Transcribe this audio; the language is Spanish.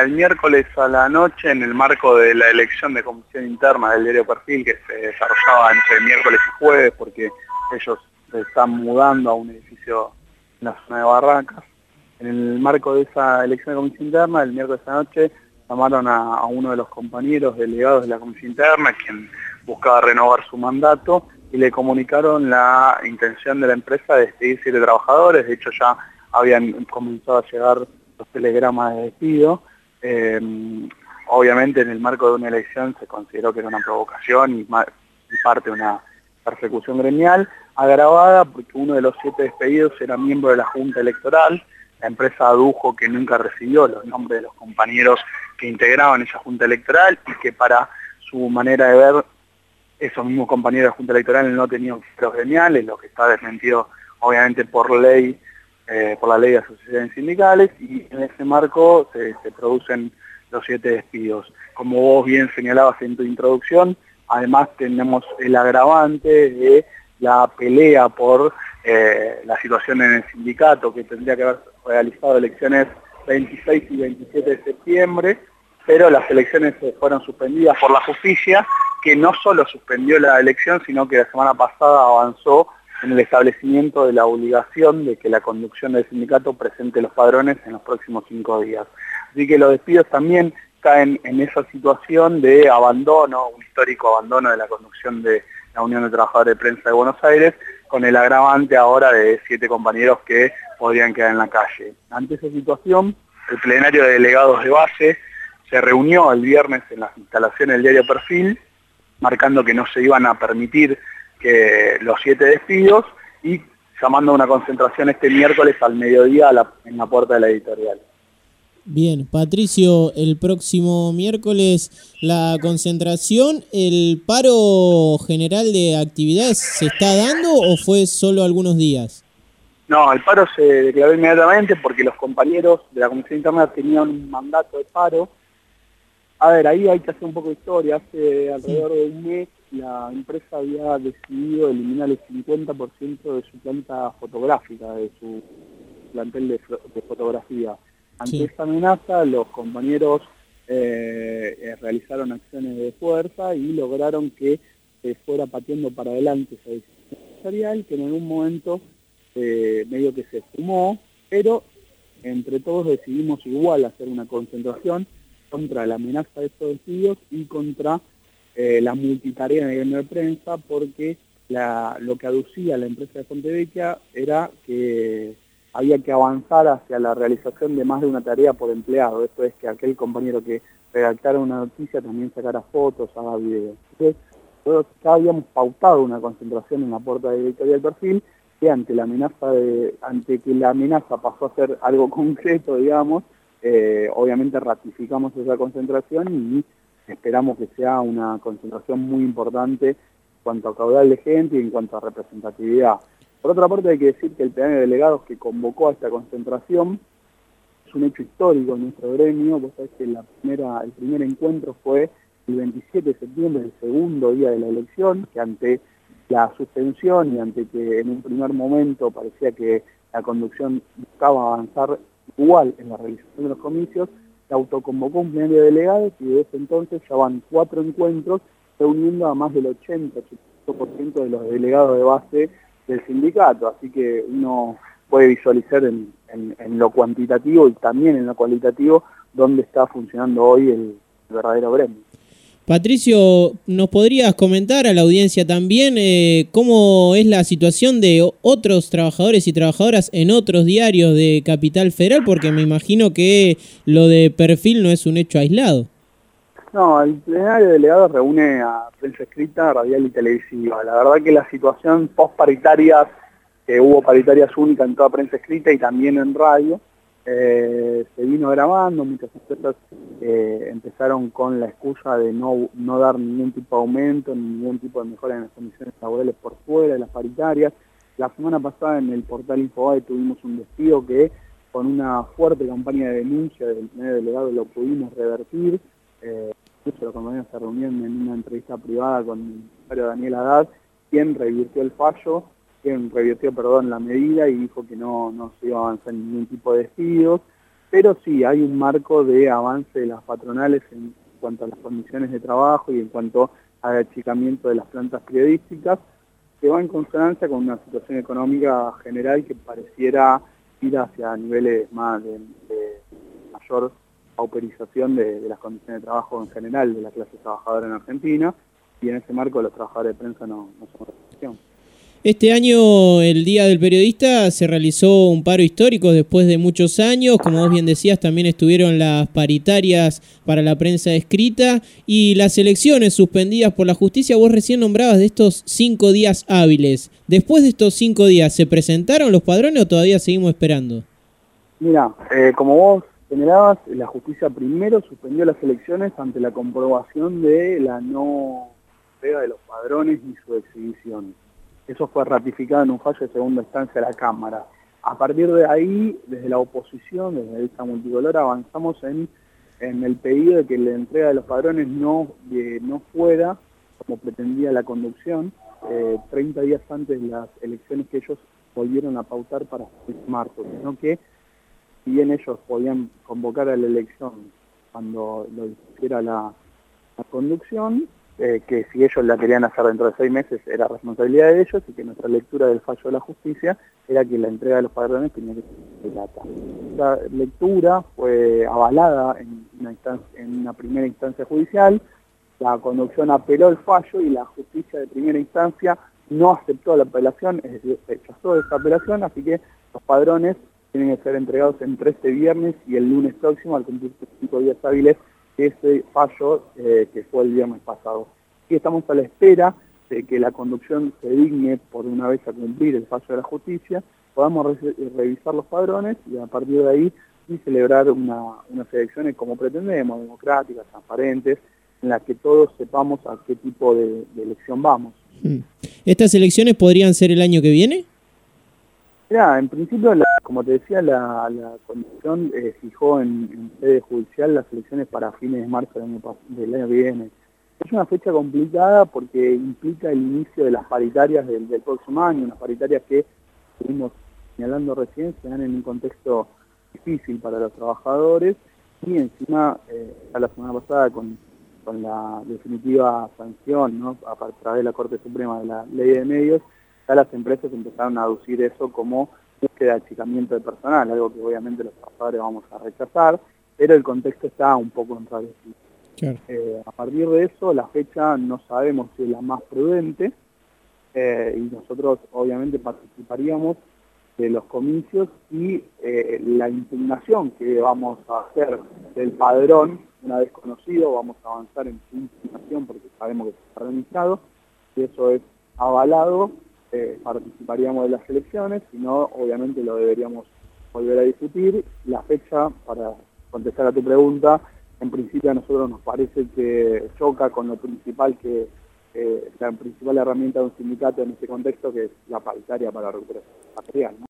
El miércoles a la noche, en el marco de la elección de comisión interna del diario Perfil, que se desarrollaba entre miércoles y jueves, porque ellos se están mudando a un edificio en la zona de Barracas, en el marco de esa elección de comisión interna, el miércoles a la noche, llamaron a uno de los compañeros delegados de la comisión interna, quien buscaba renovar su mandato, y le comunicaron la intención de la empresa de despedir 7 trabajadores. De hecho, ya habían comenzado a llegar los telegramas de despido. Obviamente en el marco de una elección se consideró que era una provocación y parte de una persecución gremial, agravada porque uno de los 7 despedidos era miembro de la Junta Electoral. La empresa adujo que nunca recibió los nombres de los compañeros que integraban esa Junta Electoral y que para su manera de ver, esos mismos compañeros de la Junta Electoral no tenían filtros gremiales, lo que está desmentido obviamente por ley, por la ley de asociaciones sindicales, y en ese marco se producen los 7 despidos. Como vos bien señalabas en tu introducción, además tenemos el agravante de la pelea por la situación en el sindicato, que tendría que haber realizado elecciones 26 y 27 de septiembre, pero las elecciones fueron suspendidas por la justicia, que no solo suspendió la elección, sino que la semana pasada avanzó en el establecimiento de la obligación de que la conducción del sindicato presente los padrones en los próximos 5 días. Así que los despidos también caen en esa situación de abandono, un histórico abandono de la conducción de la Unión de Trabajadores de Prensa de Buenos Aires, con el agravante ahora de 7 compañeros que podrían quedar en la calle. Ante esa situación, el plenario de delegados de base se reunió el viernes en las instalaciones del diario Perfil, marcando que no se iban a permitir que los 7 despidos y llamando a una concentración este miércoles al mediodía en la puerta de la editorial. Bien, Patricio, el próximo miércoles la concentración, ¿el paro general de actividades se está dando o fue solo algunos días? No, el paro se declaró inmediatamente porque los compañeros de la Comisión Interna tenían un mandato de paro. A ver, ahí hay que hacer un poco de historia. Hace alrededor de un mes la empresa había decidido eliminar el 50% de su planta fotográfica, de su plantel de fotografía. Ante esta amenaza, los compañeros realizaron acciones de fuerza y lograron que se fuera pateando para adelante esa decisión empresarial, que en algún momento medio que se fumó, pero entre todos decidimos igual hacer una concentración contra la amenaza de estos despidos y contra la multitarea en el gremio de prensa, porque lo que aducía la empresa de Fontevecchia era que había que avanzar hacia la realización de más de una tarea por empleado. Esto es que aquel compañero que redactara una noticia también sacara fotos, haga videos. Entonces, nosotros ya habíamos pautado una concentración en la puerta de editorial Perfil, que ante que la amenaza pasó a ser algo concreto, digamos, obviamente ratificamos esa concentración y esperamos que sea una concentración muy importante en cuanto a caudal de gente y en cuanto a representatividad. Por otra parte, hay que decir que el plenario de delegados que convocó a esta concentración es un hecho histórico en nuestro gremio. Vos sabés que el primer encuentro fue el 27 de septiembre, el segundo día de la elección, que ante la suspensión y ante que en un primer momento parecía que la conducción buscaba avanzar igual en la realización de los comicios, se autoconvocó un plenario de delegados y desde ese entonces ya van 4 encuentros reuniendo a más del 80% de los delegados de base del sindicato, así que uno puede visualizar en lo cuantitativo y también en lo cualitativo dónde está funcionando hoy el verdadero gremio. Patricio, ¿nos podrías comentar a la audiencia también cómo es la situación de otros trabajadores y trabajadoras en otros diarios de Capital Federal? Porque me imagino que lo de Perfil no es un hecho aislado. No, el plenario de delegados reúne a prensa escrita, radial y televisiva. La verdad que la situación post-paritarias, que hubo paritarias únicas en toda prensa escrita y también en radio, se vino grabando. Muchas empresas empezaron con la excusa de no dar ningún tipo de aumento, ningún tipo de mejora en las condiciones laborales por fuera de las paritarias. La semana pasada en el portal Infobae tuvimos un despido que con una fuerte campaña de denuncia del plenario de delegados lo pudimos revertir. Incluso los compañeros se reunieron en una entrevista privada con el secretario Daniel Haddad, quien revirtió la medida y dijo que no se iba a avanzar en ningún tipo de despidos, pero sí hay un marco de avance de las patronales en cuanto a las condiciones de trabajo y en cuanto al achicamiento de las plantas periodísticas, que va en consonancia con una situación económica general que pareciera ir hacia niveles más de mayor pauperización de las condiciones de trabajo en general de la clase trabajadora en Argentina, y en ese marco los trabajadores de prensa no somos la excepción. Este año, el Día del Periodista, se realizó un paro histórico después de muchos años. Como vos bien decías, también estuvieron las paritarias para la prensa escrita y las elecciones suspendidas por la justicia. Vos recién nombrabas de estos 5 días hábiles. Después de estos 5 días, ¿se presentaron los padrones o todavía seguimos esperando? Mira, como vos señalabas, la justicia primero suspendió las elecciones ante la comprobación de la no entrega de los padrones y su exhibición. Eso fue ratificado en un fallo de segunda instancia de la Cámara. A partir de ahí, desde la oposición, desde esta multicolor, avanzamos en el pedido de que la entrega de los padrones no fuera, como pretendía la conducción, 30 días antes de las elecciones que ellos volvieron a pautar para marzo, sino que, si bien ellos podían convocar a la elección cuando lo hiciera la conducción, que si ellos la querían hacer dentro de 6 meses era responsabilidad de ellos, y que nuestra lectura del fallo de la justicia era que la entrega de los padrones tenía que ser inmediata. La lectura fue avalada en una primera instancia judicial, la conducción apeló el fallo y la justicia de primera instancia no aceptó la apelación, es decir, rechazó esta apelación, así que los padrones tienen que ser entregados entre este viernes y el lunes próximo, al cumplir 5 días hábiles ese fallo que fue el viernes pasado. Y estamos a la espera de que la conducción se digne por una vez a cumplir el fallo de la justicia, podamos revisar los padrones y a partir de ahí y celebrar unas elecciones como pretendemos, democráticas, transparentes, en las que todos sepamos a qué tipo de elección vamos. ¿Estas elecciones podrían ser el año que viene? Mira, en principio, como te decía, la Constitución fijó en sede judicial las elecciones para fines de marzo del año que viene. Es una fecha complicada porque implica el inicio de las paritarias del próximo año, unas paritarias que estuvimos señalando recién, se dan en un contexto difícil para los trabajadores, y encima, ya la semana pasada con la definitiva sanción, ¿no?, a través de la Corte Suprema de la Ley de Medios, ya las empresas empezaron a aducir eso como búsqueda de achicamiento de personal, algo que obviamente los trabajadores vamos a rechazar, pero el contexto está un poco enrarecido. Claro. A partir de eso, la fecha no sabemos si es la más prudente, y nosotros obviamente participaríamos de los comicios y la impugnación que vamos a hacer del padrón, una vez conocido, vamos a avanzar en su impugnación porque sabemos que está padronizado, y eso es avalado, participaríamos de las elecciones, si no, obviamente lo deberíamos volver a discutir. La fecha, para contestar a tu pregunta, en principio a nosotros nos parece que choca con lo principal la principal herramienta de un sindicato en este contexto, que es la paritaria para la recuperación material, ¿no?